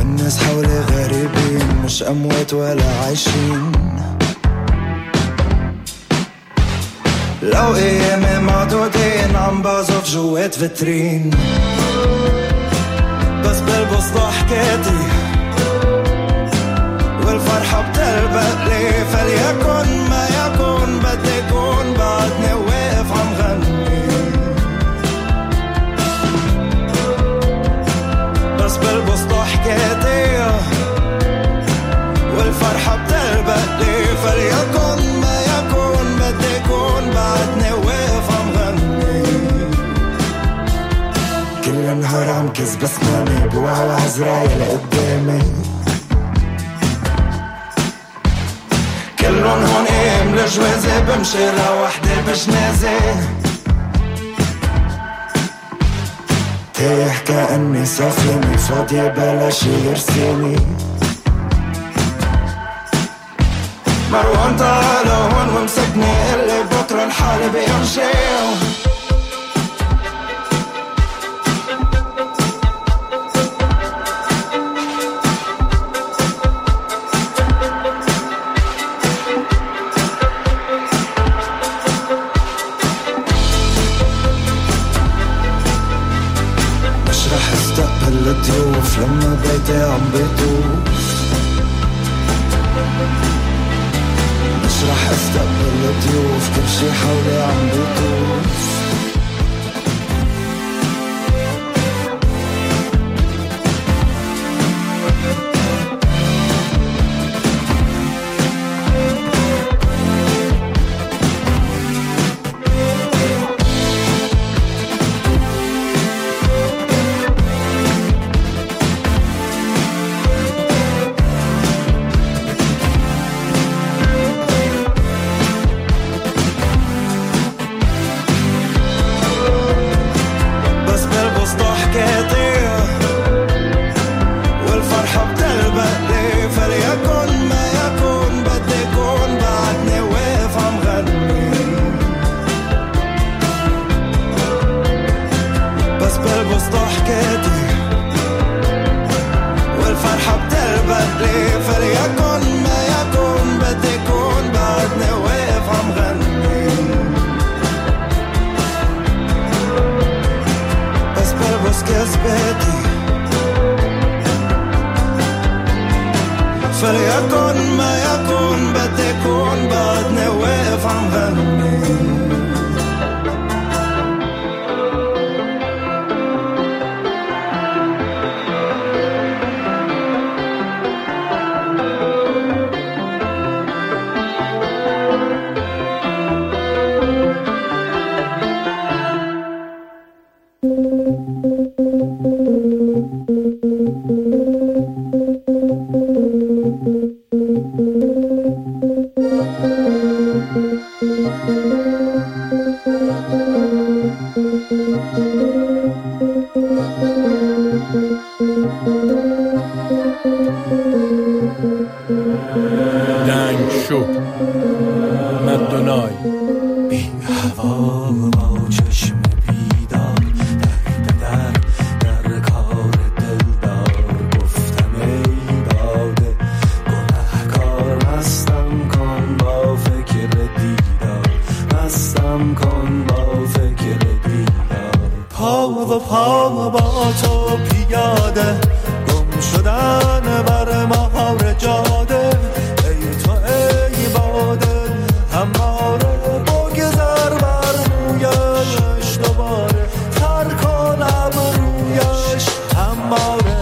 الناس حولي غريبين، مش أموات ولا عايشين. لو أيامي معدودين عم بعزف جوات فيترين، بس بلبس ضحكاتي والفرحة بتلبق لي. فليكن ما يكون، بدي أكون بعدني واقف عم غني، بس بلبس ضحكاتي والفرحة بتلبق لي. فليكن ما يكون، بدي أكون بعدني واقف عم غني. كل نهار عم كذب اسماني، بوعى عزرايل قدامي. كلن هون قيم لجوازي، بمشي لوحدي بجنازي. تايه كأني سفينة فاضية بلا شي يرسيني. مروان تعال هون ومسكني، اللي بكرة الحالي بيمشي. الضيوف لما بيتي عم بيطوف، مش رح استقبل الضيوف، كل شي حولي عم بيطوف. فليكن ما يكون، بدي أكون بعدني واقف عم غني. دنگ شو مدونای بی هوا با چشم بیدار، در کار دلدار گفتم ای باده گناهکار. مستم کن با فکر دیدار، مستم کن با فکر دیدار. پا و پا با تو پیاده، گم شدن بر مهار جاده. ای تو ای باده همواره بگذر بر مویش، دوباره تر کن ابرویش همواره.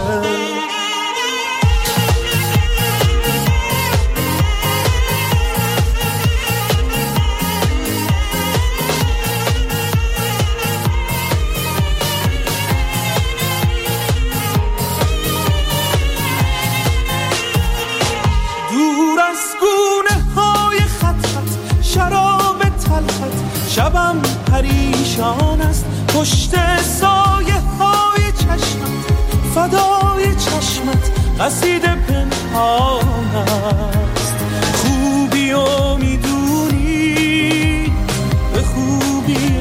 شبم پریشان است پشت سایه های چشمت، فدای چشمت قصیده پنهان است. خوبی و میدونی به خوبی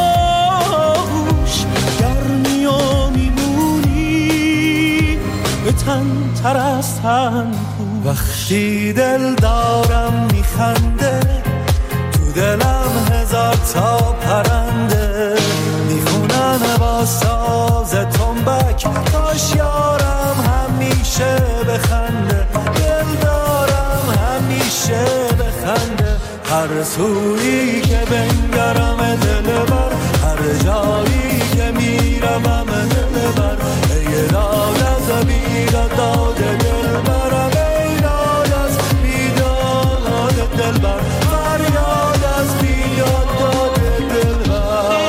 آغوش، گرمی و میمونی به به تن تر از تن. وقتی دل دارم میخنده تو دلم هزار تا پرنده میخونن با ساز تنبک کاش یارم همیشه بخنده. دل دارم همیشه بخنده هر سویی که بنگرم دلبر هر جایی که میرم دلبر ای داد از بیداد داد دلبرم ای داد از بیداد دلبر فریاد از بیداد داد دلبر.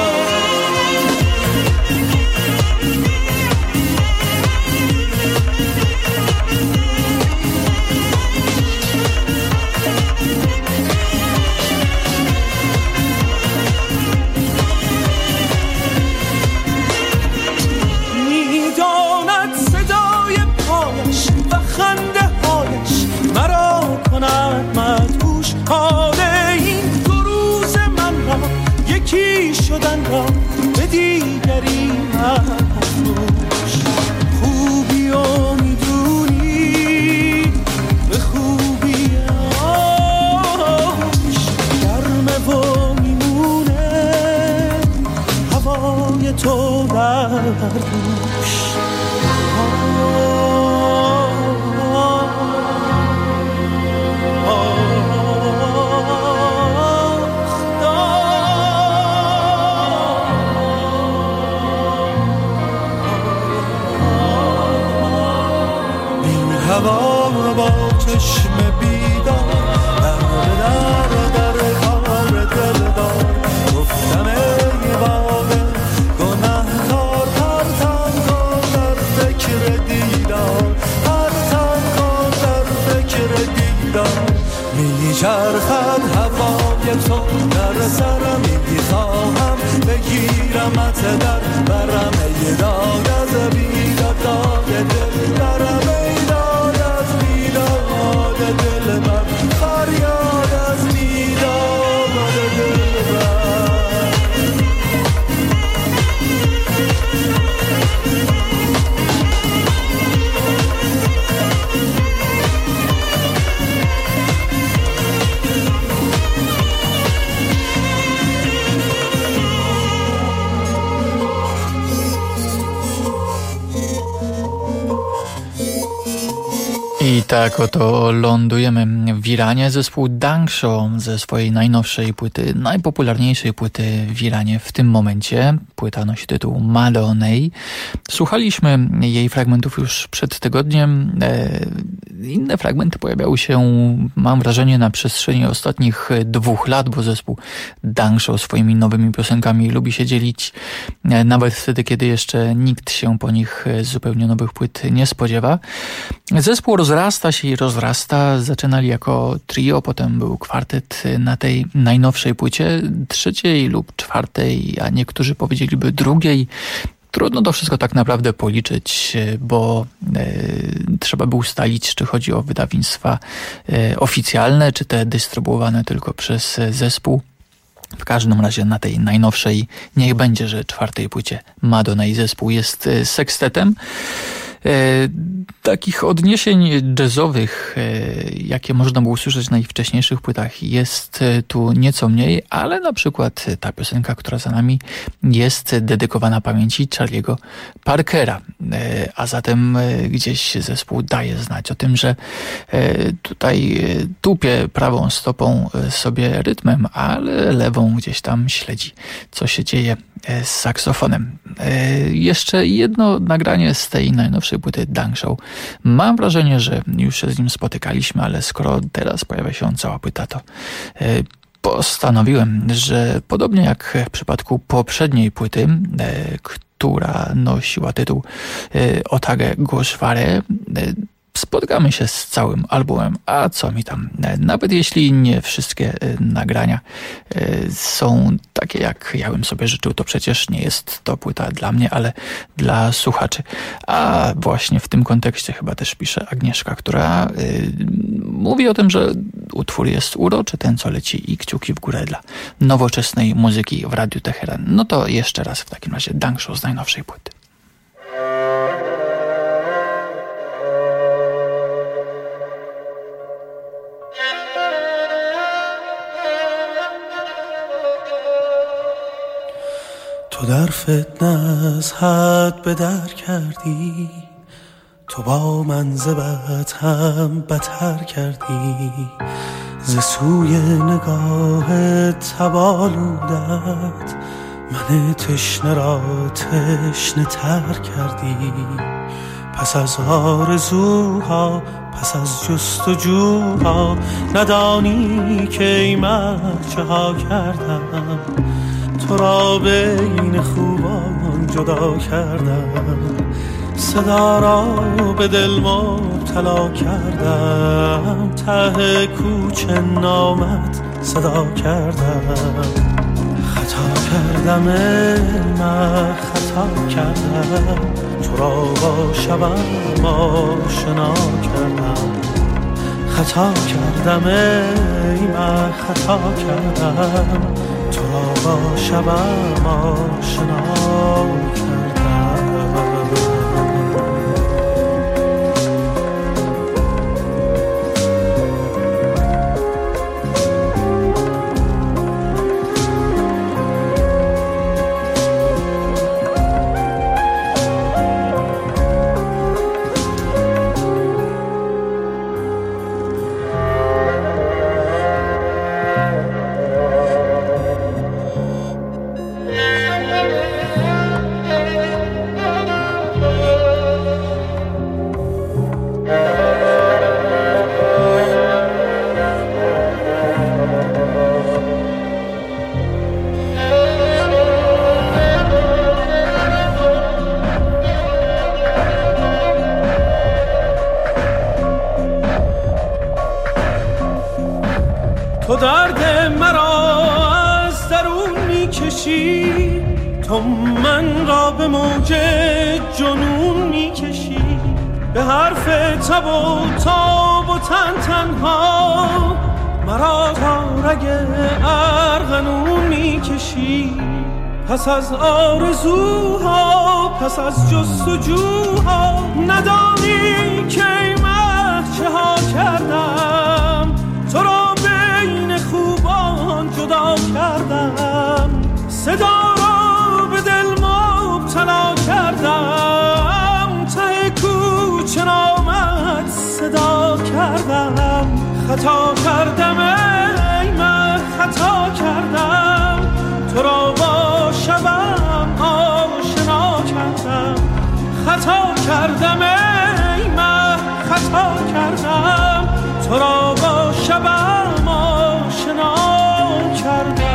حال این دو روز من را یکی شدن را به دیگری مفروش. خوبی و میدونی به خوبی آش گرمه و میمونه هوای تو در دوش. هوا با چشم بیدار در کار دلدار گفتم ای واقع گناهکار پرتم کن در فکر دیدار پرتم کن در فکر دیدار. میچرخد هوای تو در سرم میخواهم بگیرمت در برم ای داد از بیداد داد دل برم دل من فریاد از بیداد دل من. I tak oto lądujemy w Iranie. Zespół Dangsho ze swojej najnowszej płyty, najpopularniejszej płyty w Iranie w tym momencie. Płyta nosi tytuł Madonei. Słuchaliśmy jej fragmentów już przed tygodniem. Inne fragmenty pojawiały się, mam wrażenie, na przestrzeni ostatnich 2 lat, bo zespół Dangsho swoimi nowymi piosenkami lubi się dzielić, nawet wtedy, kiedy jeszcze nikt się po nich zupełnie nowych płyt nie spodziewa. Zespół rozrasta się i rozrasta. Zaczynali jako trio, potem był kwartet na tej najnowszej płycie, 3. lub 4., a niektórzy powiedzieliby 2. Trudno to wszystko tak naprawdę policzyć, bo trzeba by ustalić, czy chodzi o wydawnictwa oficjalne, czy te dystrybuowane tylko przez zespół. W każdym razie na tej najnowszej niech będzie, że 4. płycie Madonei zespół jest sekstetem. Takich odniesień jazzowych, jakie można było usłyszeć na ich wcześniejszych płytach, jest tu nieco mniej, ale na przykład ta piosenka, która za nami, jest dedykowana pamięci Charlie'ego Parkera, a zatem gdzieś zespół daje znać o tym, że tutaj tupie prawą stopą sobie rytmem, ale lewą gdzieś tam śledzi, co się dzieje z saksofonem. Jeszcze jedno nagranie z tej najnowszej płyty Dangsho. Mam wrażenie, że już się z nim spotykaliśmy, ale skoro teraz pojawia się cała płyta, to postanowiłem, że podobnie jak w przypadku poprzedniej płyty, która nosiła tytuł Otage Goshware, spotkamy się z całym albumem, a co mi tam. Nawet jeśli nie wszystkie nagrania są takie, jak ja bym sobie życzył, to przecież nie jest to płyta dla mnie, ale dla słuchaczy. A właśnie w tym kontekście chyba też pisze Agnieszka, która mówi o tym, że utwór jest uroczy, ten co leci, i kciuki w górę dla nowoczesnej muzyki w Radiu Teheran. No to jeszcze raz w takim razie Dangsho z najnowszej płyty. در فتنه از حد به در کردی، تو با من ز بد هم بتر کردی. ز سوی نگاه تبالودت من تشنه را تشنه تر کردی. پس از آرزوها پس از جستجوها ندانی که ای مرد چه ها کردم. تو را بین خوبان جدا کردم، صدا را به دل مبتلا کردم. ته کوچه نامت صدا کردم. خطا کردم من خطا کردم، تو را با شبم آشنا کردم. خطا کردم من خطا کردم، تو را با شبم آشنا کردم. تو درد مرا از درون میکشی، تو من را به موج جنون میکشی. به حرف تب و تاب و تن تنها مرا تا رگ ارغنون میکشی. پس از آرزوها پس از جستجوها ندانی که من چه ها کردم. تو را بین خوبان جدا کردم، صدا را به دل مبتلا کردم. ته کوچه نامت صدا کردم. خطا کردم ای من خطا کردم، تو را با شبم آشنا کردم. خطا کردم ای من خطا کردم، تو را با شبم آشنا کردم.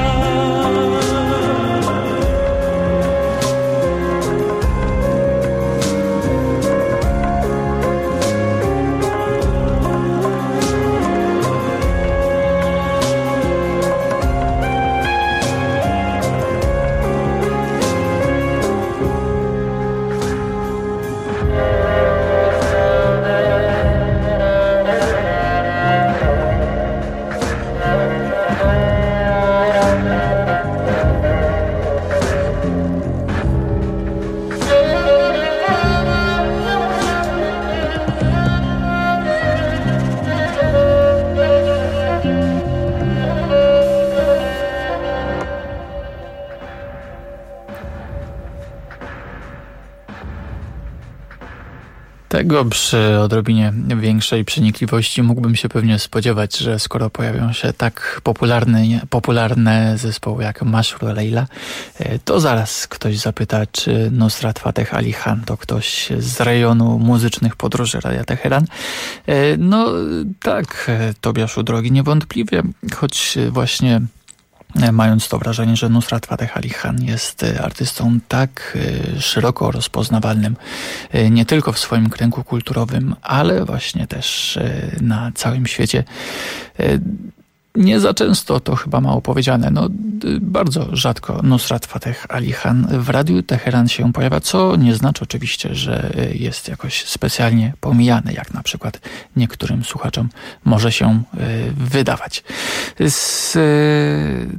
Tego przy odrobinie większej przenikliwości mógłbym się pewnie spodziewać, że skoro pojawią się tak popularne zespoły jak Mashru Leila, to zaraz ktoś zapyta, czy Nusrat Fateh Ali Khan to ktoś z rejonu muzycznych podróży Radia Teheran. No tak, Tobiaszu drogi, niewątpliwie, choć właśnie mając to wrażenie, że Nusrat Fateh Ali Khan jest artystą tak szeroko rozpoznawalnym nie tylko w swoim kręgu kulturowym, ale właśnie też na całym świecie. Nie za często, to chyba mało powiedziane, no bardzo rzadko Nusrat Fateh Ali Khan w Radiu Teheran się pojawia, co nie znaczy oczywiście, że jest jakoś specjalnie pomijany, jak na przykład niektórym słuchaczom może się wydawać.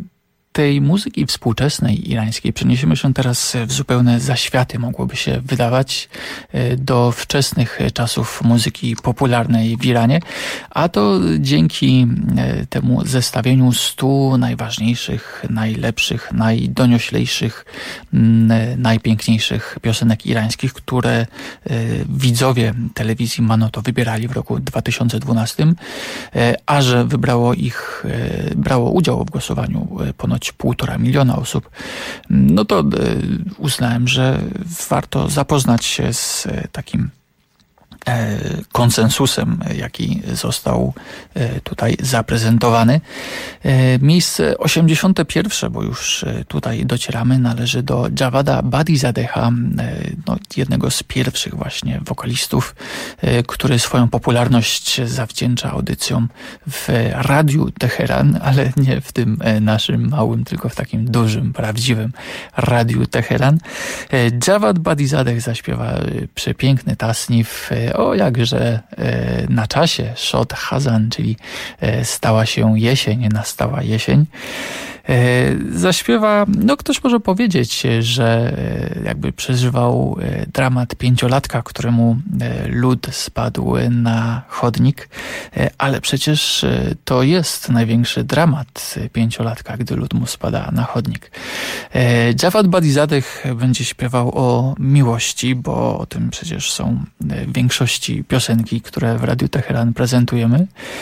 tej muzyki współczesnej irańskiej przeniesiemy się teraz w zupełne zaświaty, mogłoby się wydawać, do wczesnych czasów muzyki popularnej w Iranie, a to dzięki temu zestawieniu 100 najważniejszych, najlepszych, najdonioślejszych, najpiękniejszych piosenek irańskich, które widzowie telewizji Manoto wybierali w roku 2012, a że brało udział w głosowaniu ponoć 1,5 miliona osób, no to uznałem, że warto zapoznać się z takim konsensusem, jaki został tutaj zaprezentowany. Miejsce 81, bo już tutaj docieramy, należy do Javada Badizadeha, jednego z pierwszych właśnie wokalistów, który swoją popularność zawdzięcza audycjom w Radiu Teheran, ale nie w tym naszym małym, tylko w takim dużym, prawdziwym Radiu Teheran. Javad Badizadeh zaśpiewa przepiękny tasnif o jakże na czasie, Shod Hazan, czyli stała się jesień, nastała jesień. Zaśpiewa, ktoś może powiedzieć, że jakby przeżywał dramat 5-latka, któremu lód spadł na chodnik, ale przecież to jest największy dramat 5-latka, gdy lód mu spada na chodnik. Javad Badizadeh będzie śpiewał o miłości, bo o tym przecież są w większości piosenki, które w Radiu Teheran prezentujemy.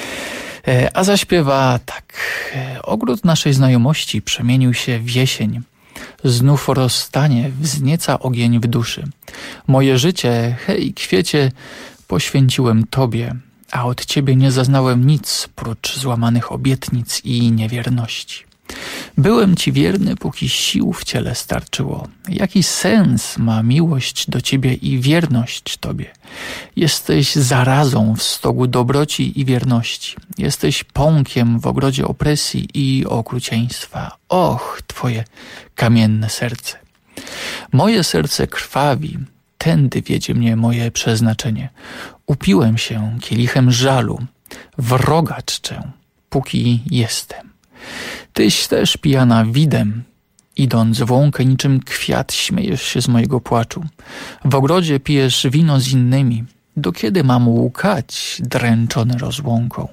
A zaśpiewa tak. Ogród naszej znajomości przemienił się w jesień. Znów rozstanie wznieca ogień w duszy. Moje życie, hej, kwiecie, poświęciłem Tobie, a od Ciebie nie zaznałem nic, prócz złamanych obietnic i niewierności. Byłem Ci wierny, póki sił w ciele starczyło. Jaki sens ma miłość do Ciebie i wierność Tobie? Jesteś zarazą w stogu dobroci i wierności. Jesteś pąkiem w ogrodzie opresji i okrucieństwa. Och, Twoje kamienne serce. Moje serce krwawi, tędy wiedzie mnie moje przeznaczenie. Upiłem się kielichem żalu, wroga czczę, póki jestem. Tyś też pijana widem, idąc w łąkę niczym kwiat, śmiejesz się z mojego płaczu. W ogrodzie pijesz wino z innymi, do kiedy mam łkać, dręczony rozłąką?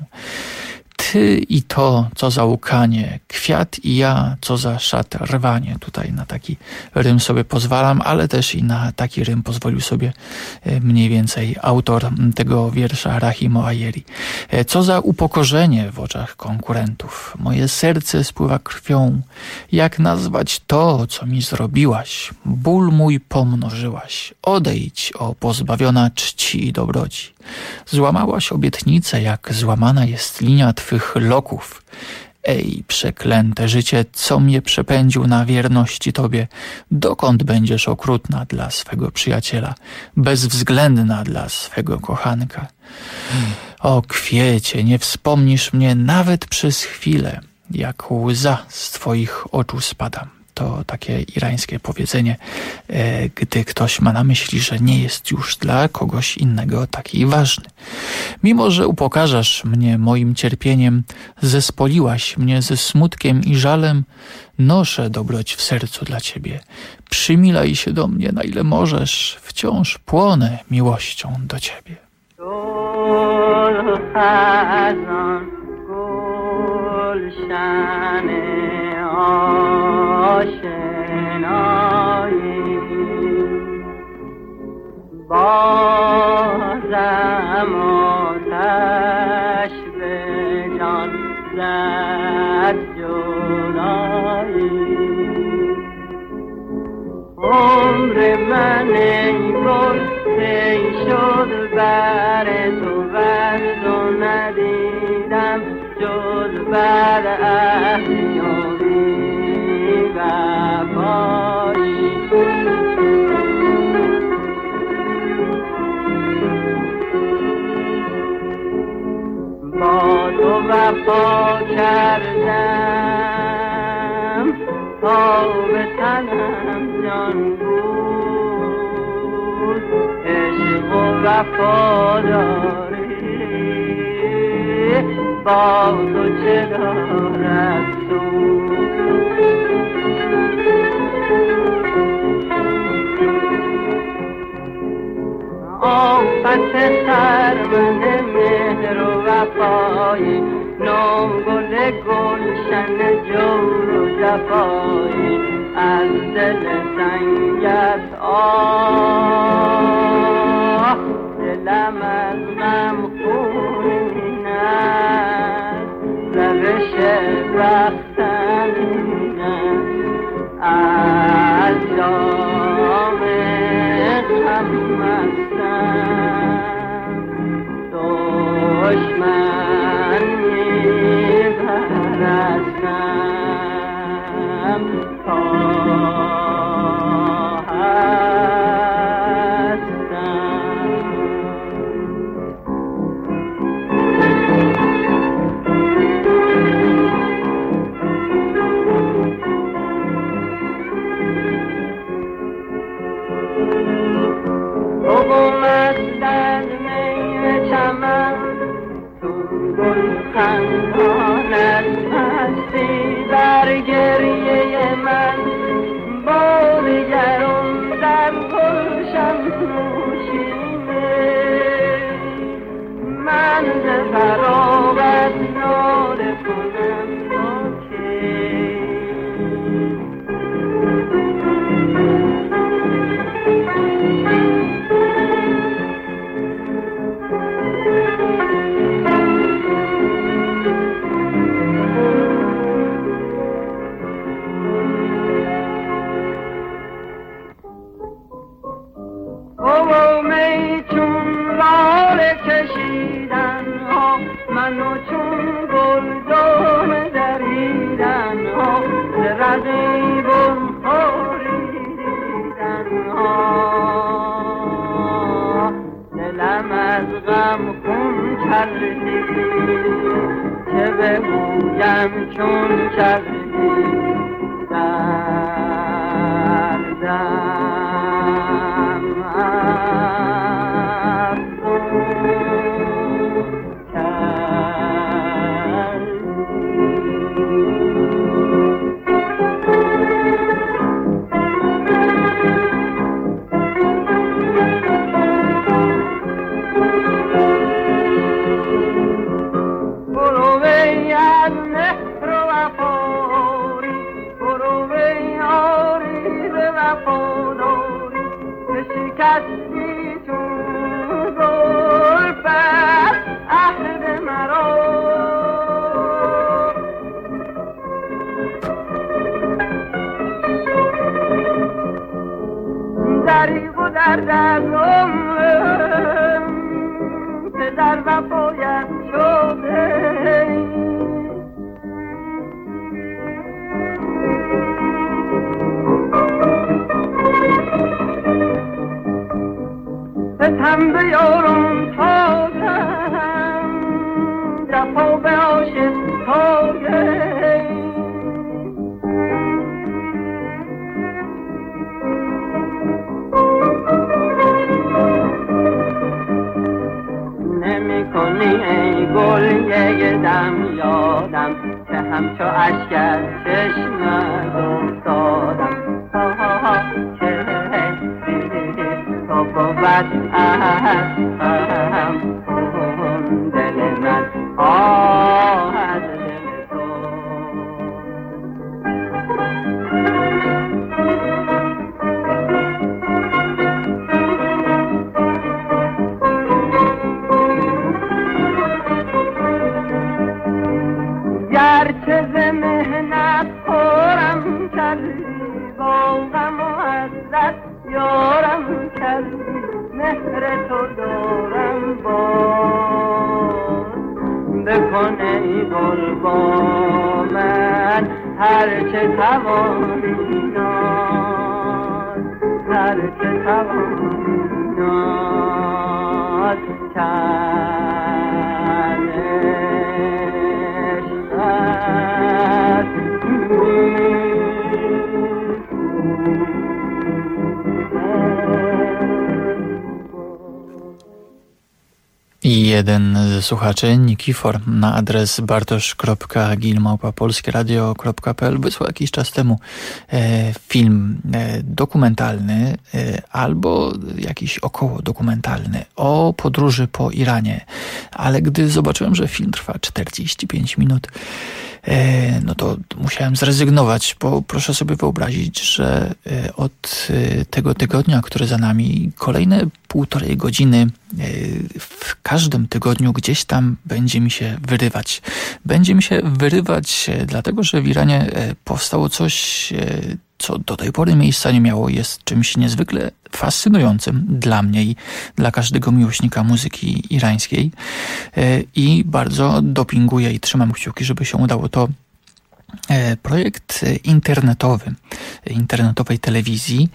Ty i to, co za łkanie, kwiat i ja, co za szat rwanie. Tutaj na taki rym sobie pozwalam, ale też i na taki rym pozwolił sobie mniej więcej autor tego wiersza, Rahim Oajeri. Co za upokorzenie w oczach konkurentów. Moje serce spływa krwią. Jak nazwać to, co mi zrobiłaś? Ból mój pomnożyłaś. Odejdź, o pozbawiona czci i dobroci. Złamałaś obietnicę, jak złamana jest linia Twych loków. Ej, przeklęte życie, co mnie przepędził na wierności Tobie, dokąd będziesz okrutna dla swego przyjaciela, bezwzględna dla swego kochanka? O kwiecie, nie wspomnisz mnie nawet przez chwilę, jak łza z Twoich oczu spadam. To takie irańskie powiedzenie, gdy ktoś ma na myśli, że nie jest już dla kogoś innego taki ważny. Mimo że upokarzasz mnie moim cierpieniem, zespoliłaś mnie ze smutkiem i żalem, noszę dobroć w sercu dla Ciebie. Przymilaj się do mnie, na ile możesz, wciąż płonę miłością do Ciebie. بازم آتش به جان زد جدایی عمر من ای گل ای شد بر تو ورد و ندیدم جز بر احیایی وفایی با تو وفا کردم تا به تنم جان بود عشق و وفاداری با تو چه دارد سود آفت خرمن مهر و وفایی نام گل گلشن جور و جفایی از دل سنگت آه دلم از غم خون است روش بختم این از جام غم مستم دشمن می‌پرستم تا خندانت هستی در گریه من بازگرم در گلشن نوشینه من ز فراغت ناله کنم تا منو چون گلدان دریدن ها رقیبم خوریدن ها دلم از غم خون کردی چه بگویم چون کردی دردم در وفایت شده ستم به یارم تازم جفا به عاشق تازه کنی ای گل یک دم یادم که همچو اشک از چشمت افتادم که تو بود از دل من از دل گرچه ز مهنت خورم کردی با غم و حسرت یارم کردی مهر تو دارم باز بکن ای گل با من هرچه توانی ناز هرچه توانی ناز I jeden ze słuchaczy, Nikifor, na adres bartosz.gil@polskieradio.pl wysłał jakiś czas temu film dokumentalny albo jakiś około dokumentalny o podróży po Iranie. Ale gdy zobaczyłem, że film trwa 45 minut, no to musiałem zrezygnować, bo proszę sobie wyobrazić, że od tego tygodnia, który za nami, kolejne 1,5 godziny w każdym tygodniu gdzieś tam będzie mi się wyrywać. Będzie mi się wyrywać, dlatego że w Iranie powstało coś, co do tej pory miejsca nie miało, jest czymś niezwykle fascynującym dla mnie i dla każdego miłośnika muzyki irańskiej i bardzo dopinguję i trzymam kciuki, żeby się udało to. Projekt internetowej telewizji,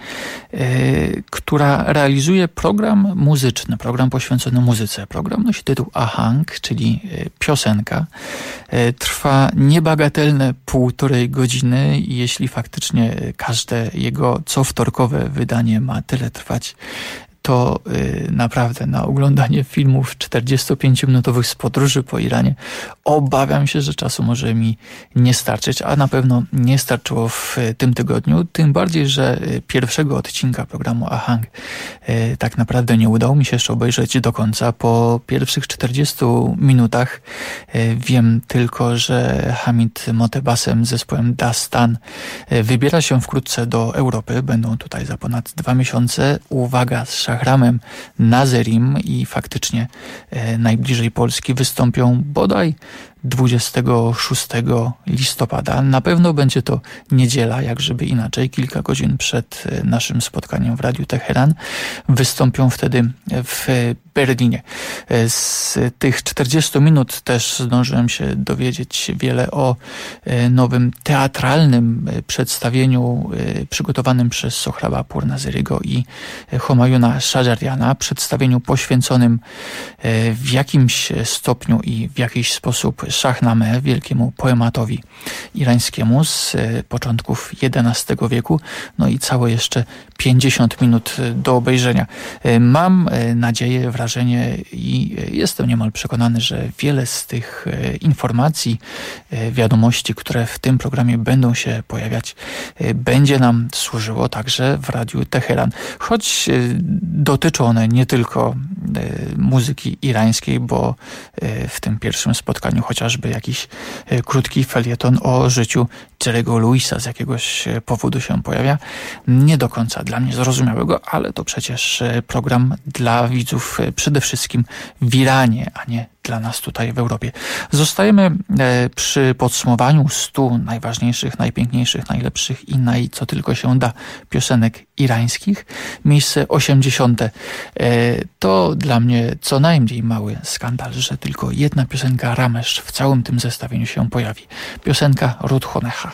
która realizuje program muzyczny, program poświęcony muzyce. Program nosi tytuł Ahang, czyli piosenka. Trwa niebagatelne 1,5 godziny i jeśli faktycznie każde jego cowtorkowe wydanie ma tyle trwać, to naprawdę na oglądanie filmów 45-minutowych z podróży po Iranie obawiam się, że czasu może mi nie starczyć, a na pewno nie starczyło w tym tygodniu, tym bardziej, że pierwszego odcinka programu Ahang tak naprawdę nie udało mi się jeszcze obejrzeć do końca. Po pierwszych 40 minutach wiem tylko, że Hamid Motebasem z zespołem Dastan wybiera się wkrótce do Europy. Będą tutaj za ponad 2 miesiące. Uwaga, z Szahramem Nazerim i faktycznie najbliżej Polski wystąpią bodaj 26 listopada. Na pewno będzie to niedziela, jak żeby inaczej. Kilka godzin przed naszym spotkaniem w Radiu Teheran. Wystąpią wtedy w Berlinie. Z tych 40 minut też zdążyłem się dowiedzieć wiele o nowym teatralnym przedstawieniu przygotowanym przez Sohraba Pournazerygo i Homayuna Shajariana. Przedstawieniu poświęconym w jakimś stopniu i w jakiś sposób Shahnameh, wielkiemu poematowi irańskiemu z początków XI wieku. No i całe jeszcze 50 minut do obejrzenia. Mam nadzieję, wrażenie i jestem niemal przekonany, że wiele z tych informacji, wiadomości, które w tym programie będą się pojawiać, będzie nam służyło także w Radiu Teheran. Choć dotyczą one nie tylko muzyki irańskiej, bo w tym pierwszym spotkaniu chociażby jakiś krótki felieton o życiu Jerry'ego Lewisa z jakiegoś powodu się pojawia. Nie do końca dla mnie zrozumiałego, ale to przecież program dla widzów przede wszystkim w Iranie, a nie dla nas tutaj w Europie. Zostajemy przy podsumowaniu 100 najważniejszych, najpiękniejszych, najlepszych i co tylko się da piosenek irańskich. Miejsce 80. To dla mnie co najmniej mały skandal, że tylko jedna piosenka Ramesz w całym tym zestawieniu się pojawi. Piosenka Rudhonecha.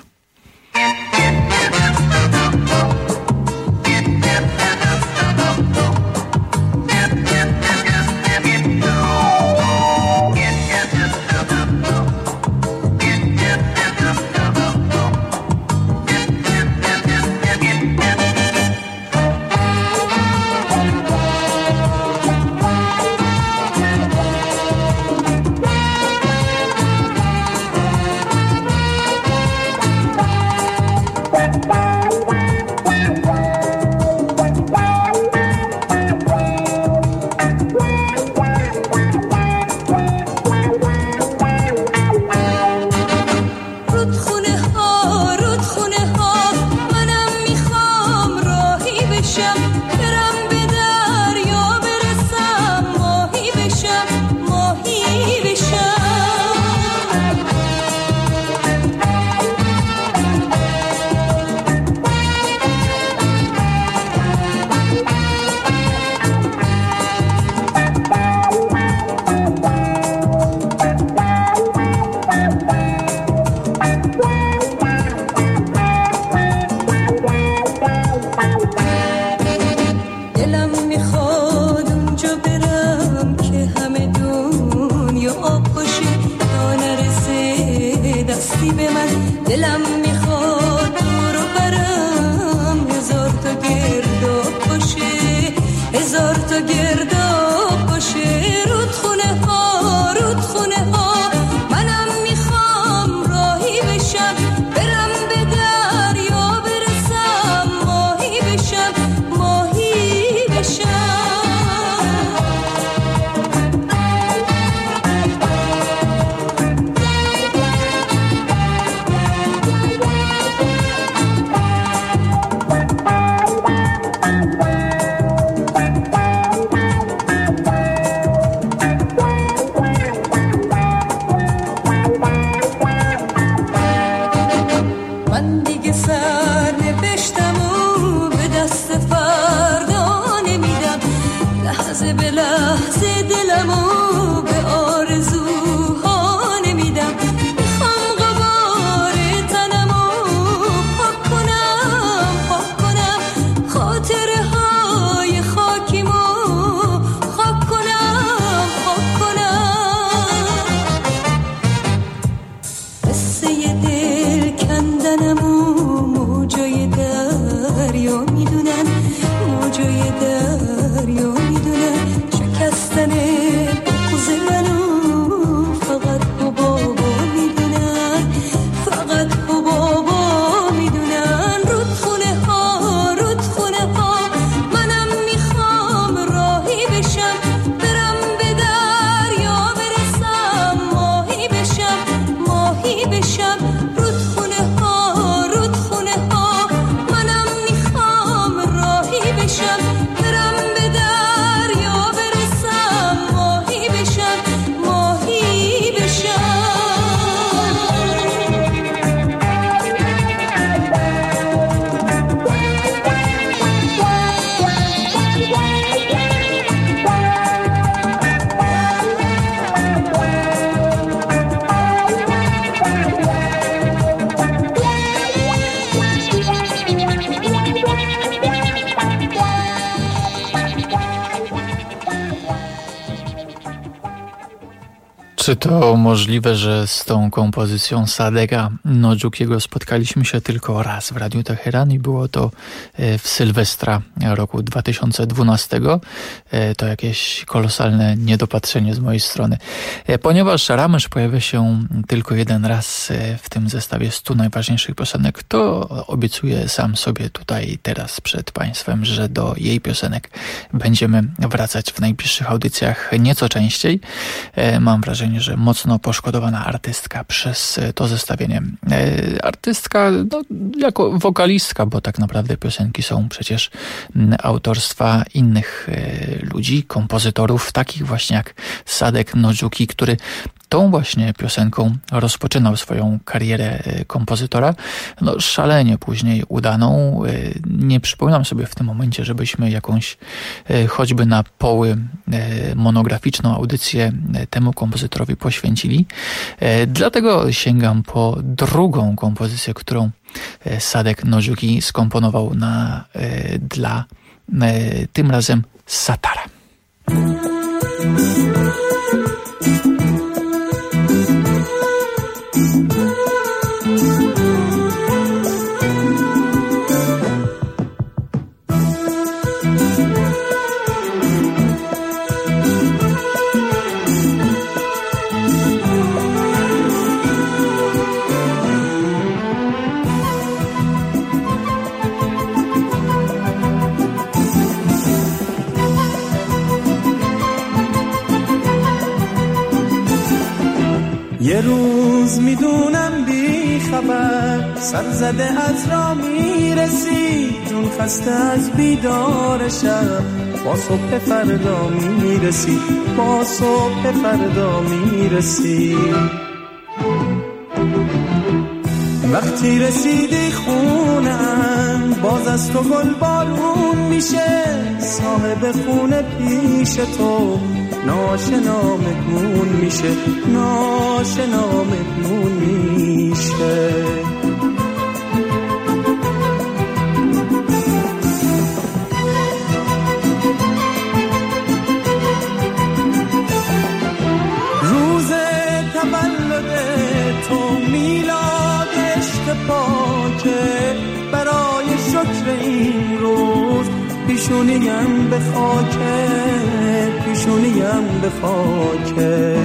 Czy to możliwe, że z tą kompozycją Sadegha Nodżukiego spotkaliśmy się tylko raz w Radiu Teheran i było to w Sylwestra roku 2012? To jakieś kolosalne niedopatrzenie z mojej strony. Ponieważ Ramesz pojawia się tylko jeden raz w tym zestawie 100 najważniejszych piosenek, to obiecuję sam sobie tutaj teraz przed Państwem, że do jej piosenek będziemy wracać w najbliższych audycjach nieco częściej. Mam wrażenie, że mocno poszkodowana artystka przez to zestawienie. Artystka jako wokalistka, bo tak naprawdę piosenki są przecież autorstwa innych ludzi, kompozytorów, takich właśnie jak Sadegh Nodżuki, który tą właśnie piosenką rozpoczynał swoją karierę kompozytora, szalenie później udaną. Nie przypominam sobie w tym momencie, żebyśmy jakąś choćby na poły monograficzną audycję temu kompozytorowi poświęcili. Dlatego sięgam po drugą kompozycję, którą Sadegh Nodżuki skomponował dla tym razem Satara. یه روز میدونم بی خبر سر زده از را میرسی جون خسته از بیدار شب با صبح فردا میرسی با صبح فردا میرسی وقتی رسیدی خونم باز از تو گل بارون میشه صاحب خونه پیش تو ناشنا مهمون میشه ناشنا مهمون میشه روز تولد تو میلاد عشق پاکه برای شکر این روز پیشونیم به خاکه پیشونیم به خاکه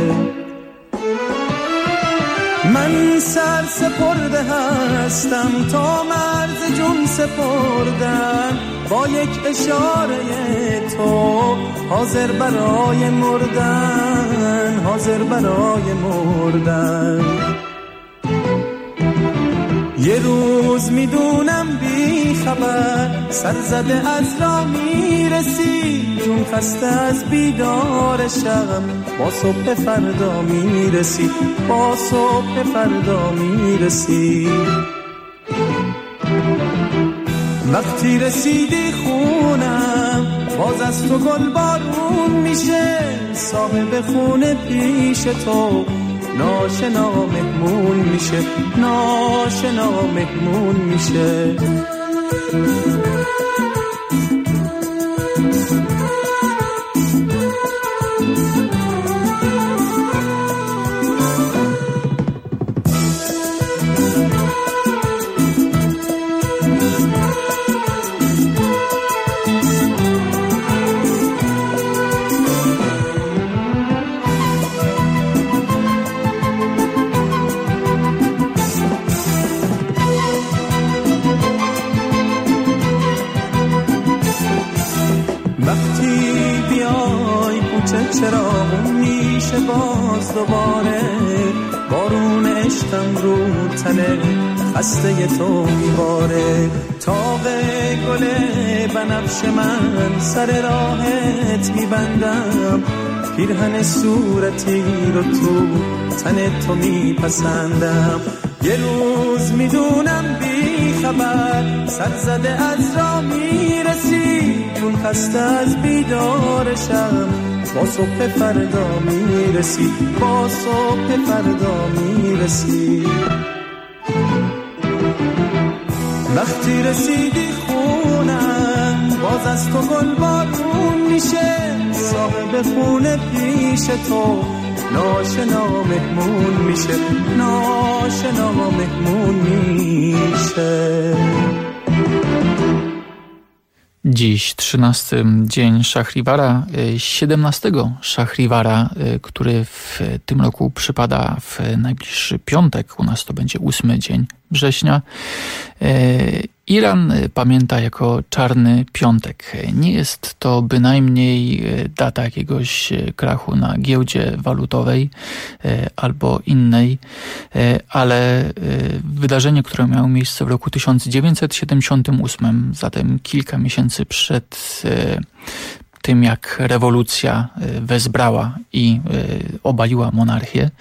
من سر سپرده هستم تا مرز جون سپردن با یک اشاره تو حاضر برای مردن حاضر برای مردن یه روز میدونم بی خبر سر زده از را میرسی جون خسته از بیدار شب با صبح فردا میرسی با صبح فردا میرسی وقتی رسیدی خونم باز از تو گل بارون میشه، صاحب خونه پیش تو ناشنا مهمون میشه، ناشنا مهمون میشه. چراغون میشه باز دوباره، بارون عشقم رو تنه خسته تو میباره، تاق گل بنفش من سر راهت میبندم، پیرهن صورتی رو تو تن تو میپسندم. یه روز میدونم بی خبر سر زده از راه میرسی، چون خسته از بیدارشم با صبح فردا میرسی، با صبح فردا میرسی. وقتی رسیدی خونم باز از تو گل بارون میشه، صاحب خونه پیش تو ناشنا مهمون میشه، ناشنا مهمون میشه. Dziś 13 dzień Szahriwara, 17 Szahriwara, który w tym roku przypada w najbliższy piątek, u nas to będzie 8 dzień września. Iran pamięta jako Czarny Piątek. Nie jest to bynajmniej data jakiegoś krachu na giełdzie walutowej albo innej, ale wydarzenie, które miało miejsce w roku 1978, zatem kilka miesięcy przed tym, jak rewolucja wezbrała i obaliła monarchię.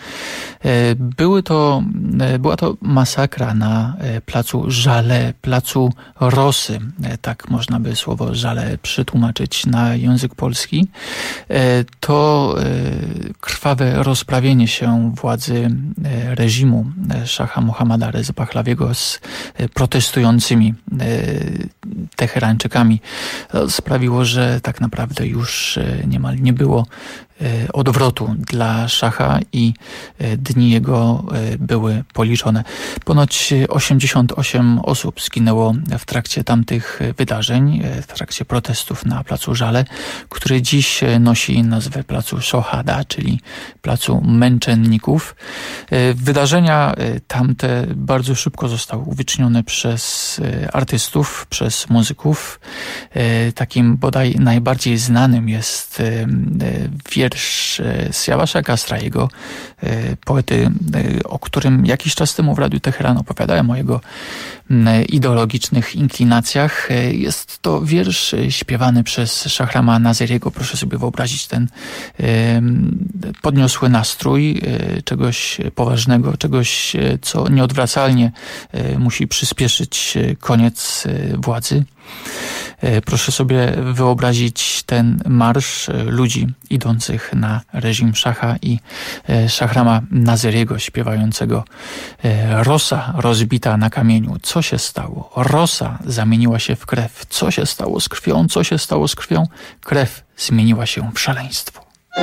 Była to masakra na placu Żale, placu Rosy, tak można by słowo Żale przetłumaczyć na język polski. To krwawe rozprawienie się władzy reżimu szacha Mohammada Reza Pahlawiego z protestującymi Teherańczykami sprawiło, że tak naprawdę już niemal nie było odwrotu dla szacha i dni jego były policzone. Ponoć 88 osób zginęło w trakcie tamtych wydarzeń, w trakcie protestów na placu Żale, który dziś nosi nazwę placu Shohada, czyli placu męczenników. Wydarzenia tamte bardzo szybko zostały uwiecznione przez artystów, przez muzyków. Takim bodaj najbardziej znanym jest wiersz Siawasza Kastraiego, poety, o którym jakiś czas temu w Radiu Teheran opowiadałem, o jego ideologicznych inklinacjach. Jest to wiersz śpiewany przez Shahrama Nazeriego. Proszę sobie wyobrazić ten podniosły nastrój czegoś poważnego, czegoś, co nieodwracalnie musi przyspieszyć koniec władzy. Proszę sobie wyobrazić ten marsz ludzi idących na reżim szacha i Shahrama Nazeriego śpiewającego: rosa rozbita na kamieniu. Co się stało? Rosa zamieniła się w krew. Co się stało z krwią? Co się stało z krwią? Krew zmieniła się w szaleństwo.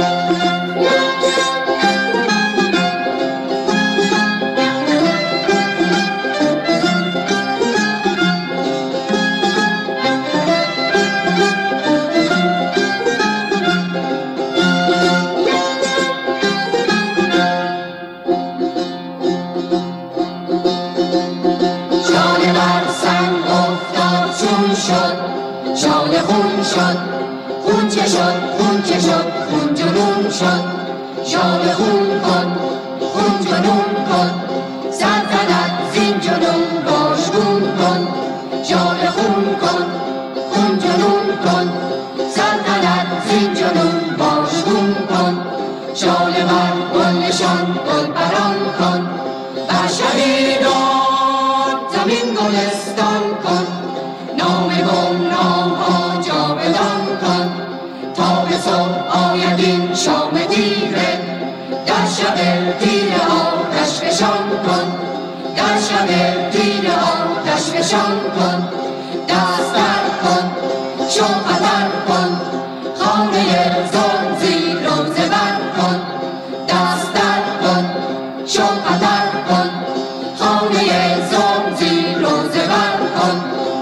خون شد خون جنون شد جام خون کن خون جنون کن سلطنت زین جنون باشگون کن جام خون کن خون جنون کن سلطنت زین جنون باشگون کن شال من گل نشان گل بران کن بر شهیدان زمین گلستان کن نام گمنام ها جاودان کن آیدین شام تیره در شب تیره آتش فشان کن در شب تیره آتش فشان کن دست در کن شو خطر کن خانه ظلم زیر و زبر کن دست در کن شو خطر کن خانه ظلم زیر و زبر کن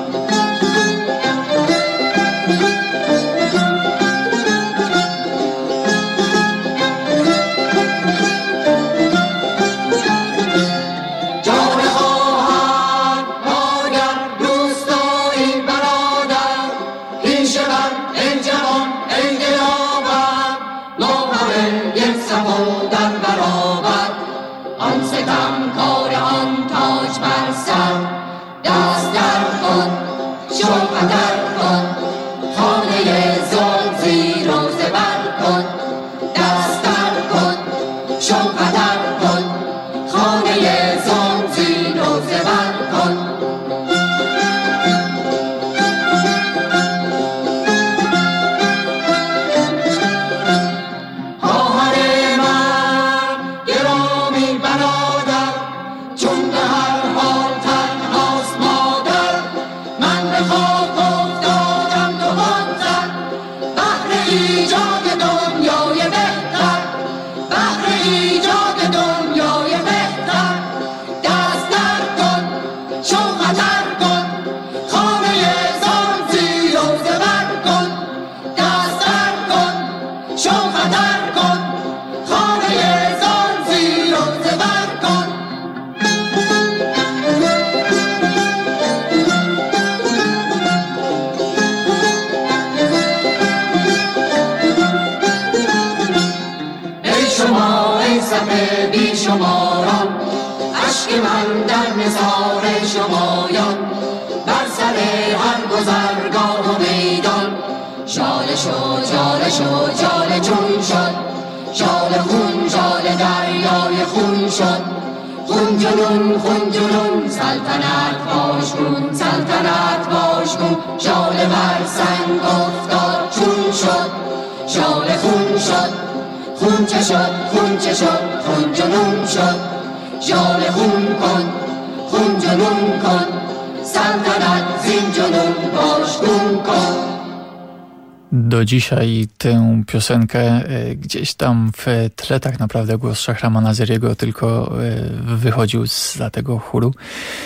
Do dzisiaj tę piosenkę gdzieś tam w tle tak naprawdę głos Szahrama Nazeriego tylko wychodził za tego chóru.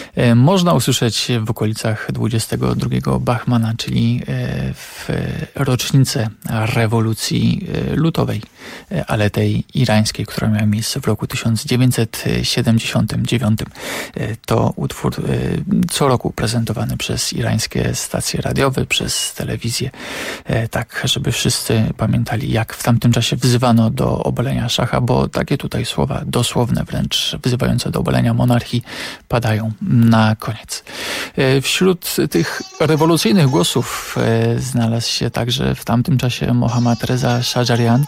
Można usłyszeć w okolicach 22 Bahmana, czyli w rocznicę rewolucji lutowej, ale tej irańskiej, która miała miejsce w roku 1979. To utwór co roku prezentowany przez irańskie stacje radiowe, przez telewizję, tak żeby wszyscy pamiętali, jak w tamtym czasie wzywano do obalenia szacha, bo takie tutaj słowa dosłowne, wręcz wzywające do obalenia monarchii padają na koniec. Wśród tych rewolucyjnych głosów znalazł się także w tamtym czasie Mohammad Reza Shajarian.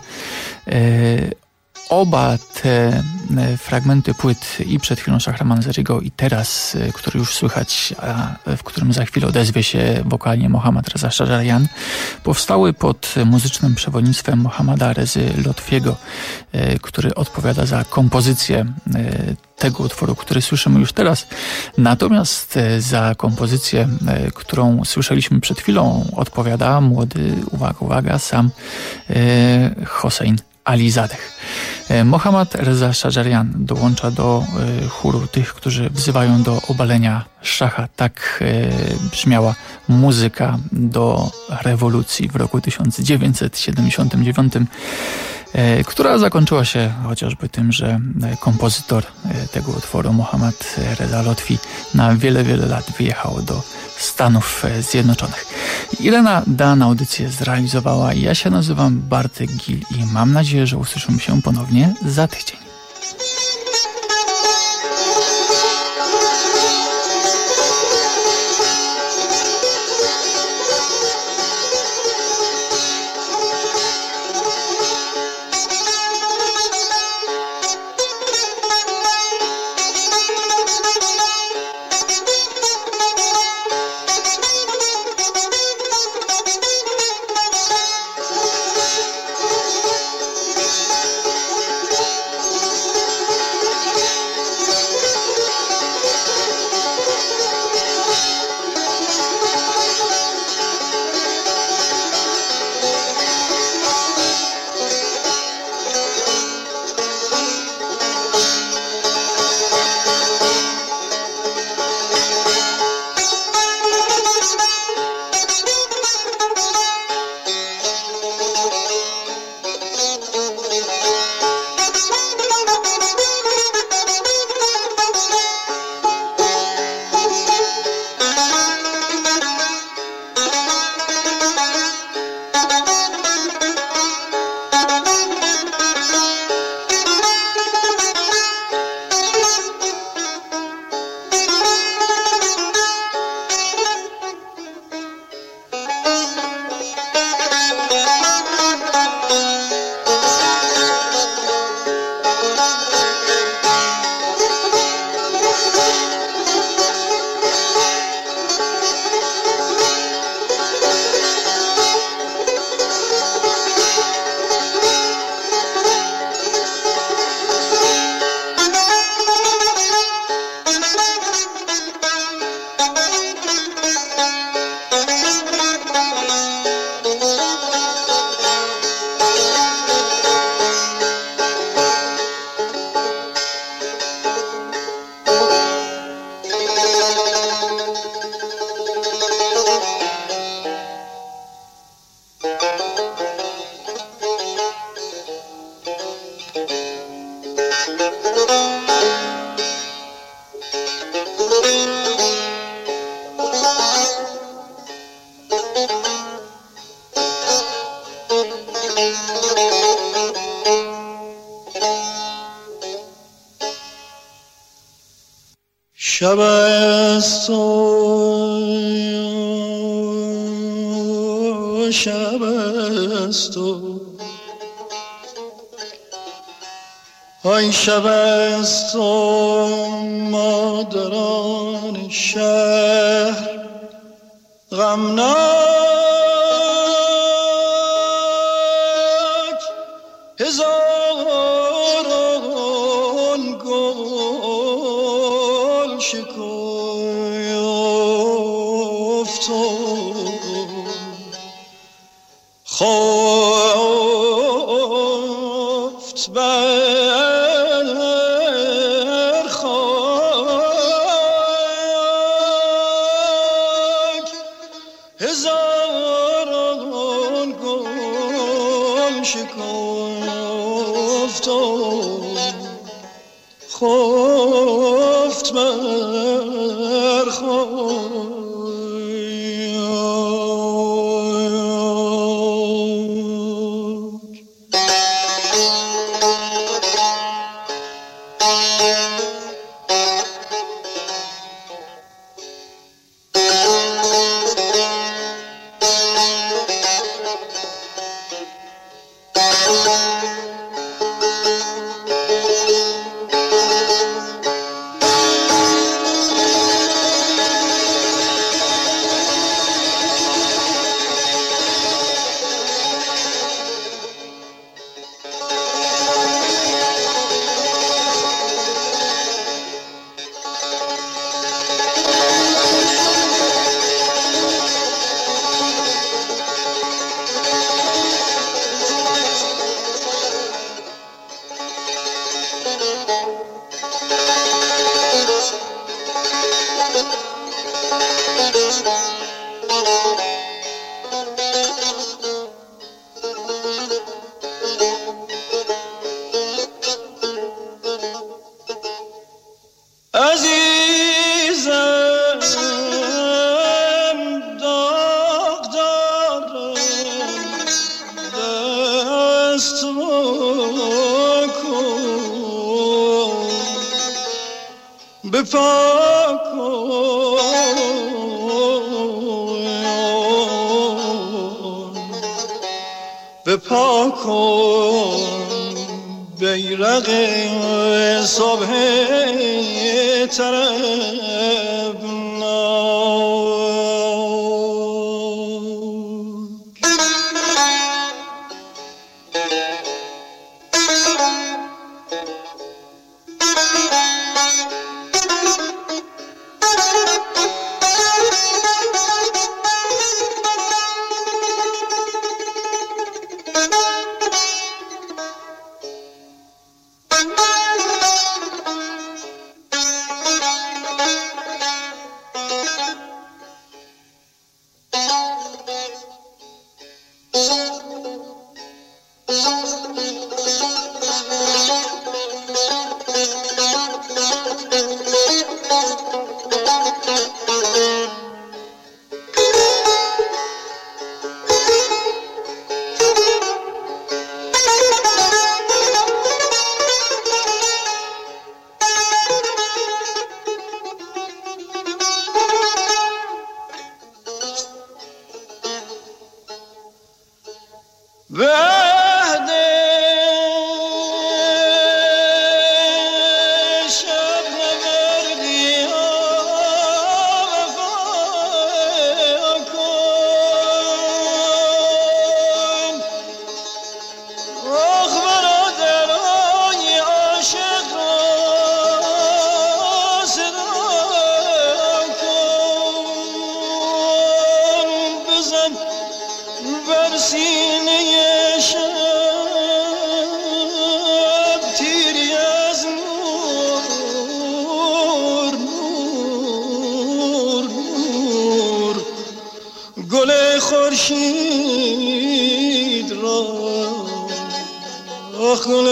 Oba te fragmenty płyt i przed chwilą Shahrama Nazeriego i teraz, który już słychać, a w którym za chwilę odezwie się wokalnie Mohammad Reza Shajarian, powstały pod muzycznym przewodnictwem Mohammada Rezy Lotfiego, który odpowiada za kompozycję tego utworu, który słyszymy już teraz. Natomiast za kompozycję, którą słyszeliśmy przed chwilą, odpowiada młody, uwaga, sam Hossein Alizadeh. Mohammad Reza Shajarian dołącza do chóru tych, którzy wzywają do obalenia szacha. Tak brzmiała muzyka do rewolucji w roku 1979, która zakończyła się chociażby tym, że kompozytor tego utworu, Mohammad Reza Lotfi, na wiele, wiele lat wyjechał do Stanów Zjednoczonych. Irena daną audycję zrealizowała. Ja się nazywam Bartek Gil i mam nadzieję, że usłyszymy się ponownie za tydzień. شب است تو شب است تو آی شب است تو مادران شهر غمناک هزاران گل شکفت خفت بر خاک هزاران گل شکفت خفت بر خاک بپا کن بیرق صبح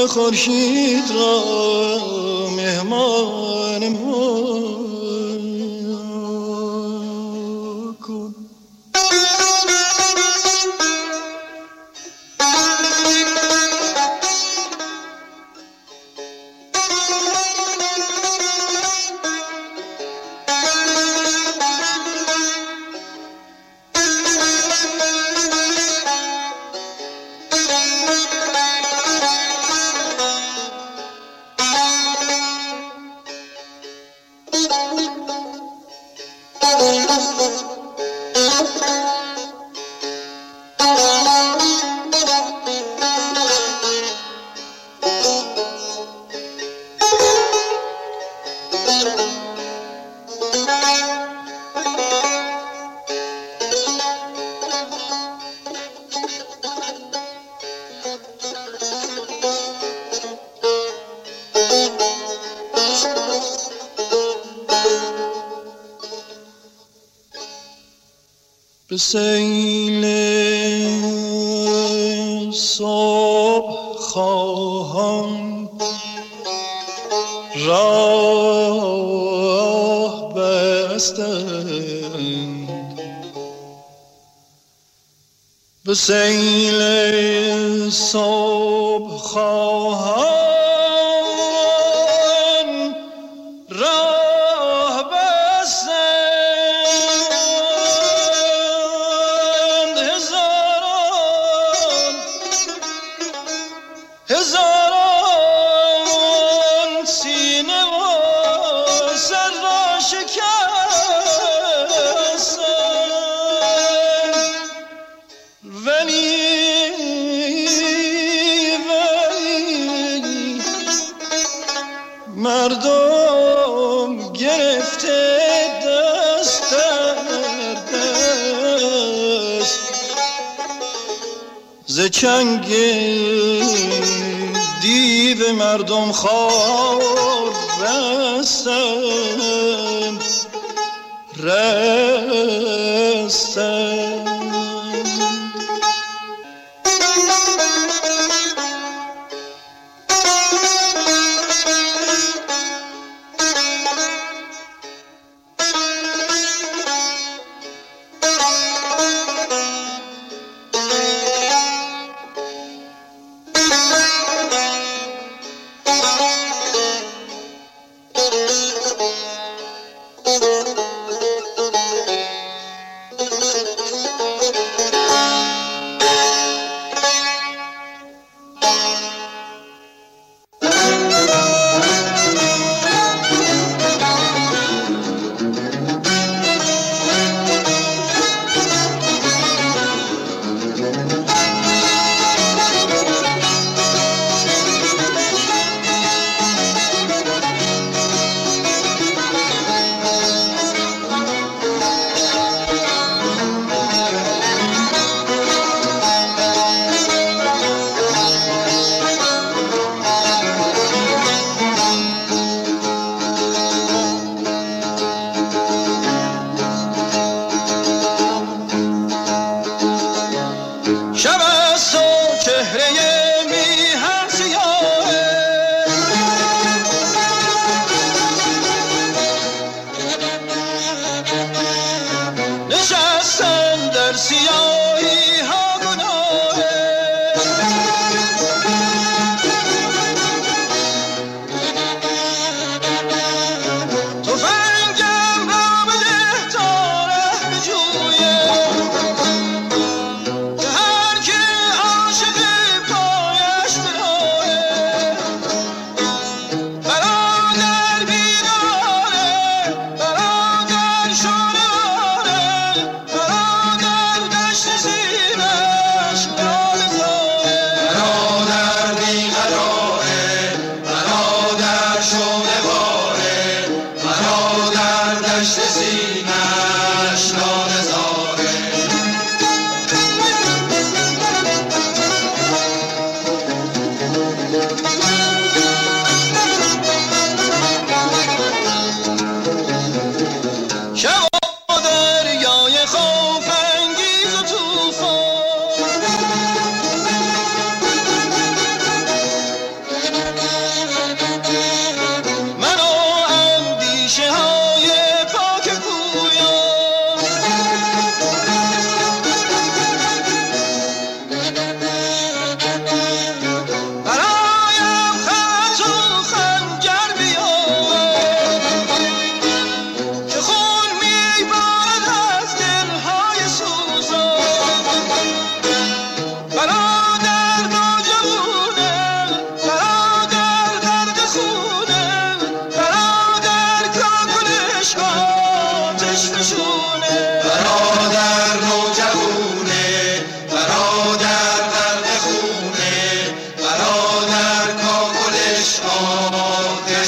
خورشید را مهمان ما کن. به سیل صبح خواهم راه بستند، به سیل صبح خواهم مردم گرفته دست در دست، ز چنگ دیو مردم خوار رستند رستند.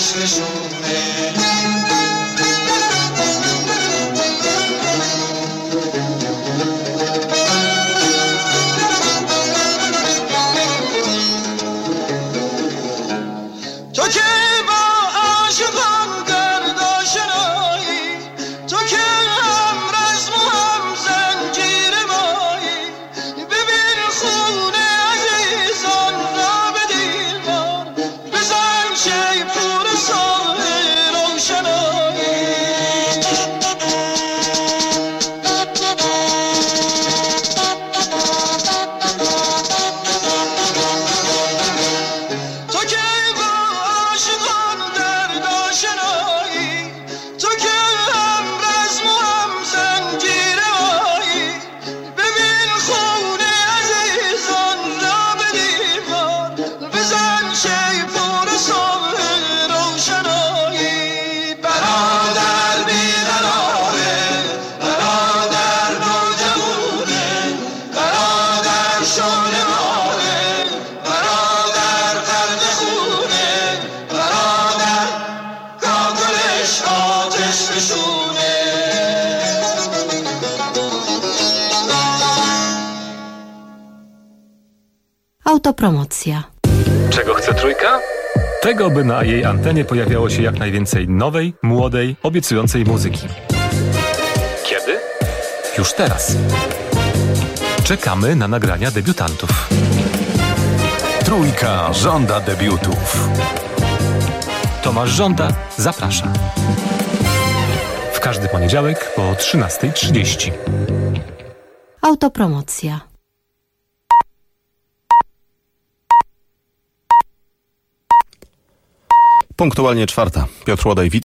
عشقشونه تو که با عاشقان درد آشنایی تو که هم رزم و هم زنجیر مایی ببین خون عزیزان را به دیوار بزن شیپور سال روشنایی تو که با عاشقان درد آشنایی تو که هم رزم و هم زنجیر مایی ببین خون عزیزان را به دیوار بزن شیپور صبح روشنایی برادر بیقراره برادر نوجوونه برادر شانه ماره برادر قرد خونه برادر کاکلش آتش نشونه Autopromocja. Czego chce Trójka? Tego, by na jej antenie pojawiało się jak najwięcej nowej, młodej, obiecującej muzyki. Kiedy? Już teraz. Czekamy na nagrania debiutantów. Trójka żąda debiutów. Tomasz Żąda zaprasza. W każdy poniedziałek po 13:30. Autopromocja. Punktualnie 4. Piotr Łodaj, witam.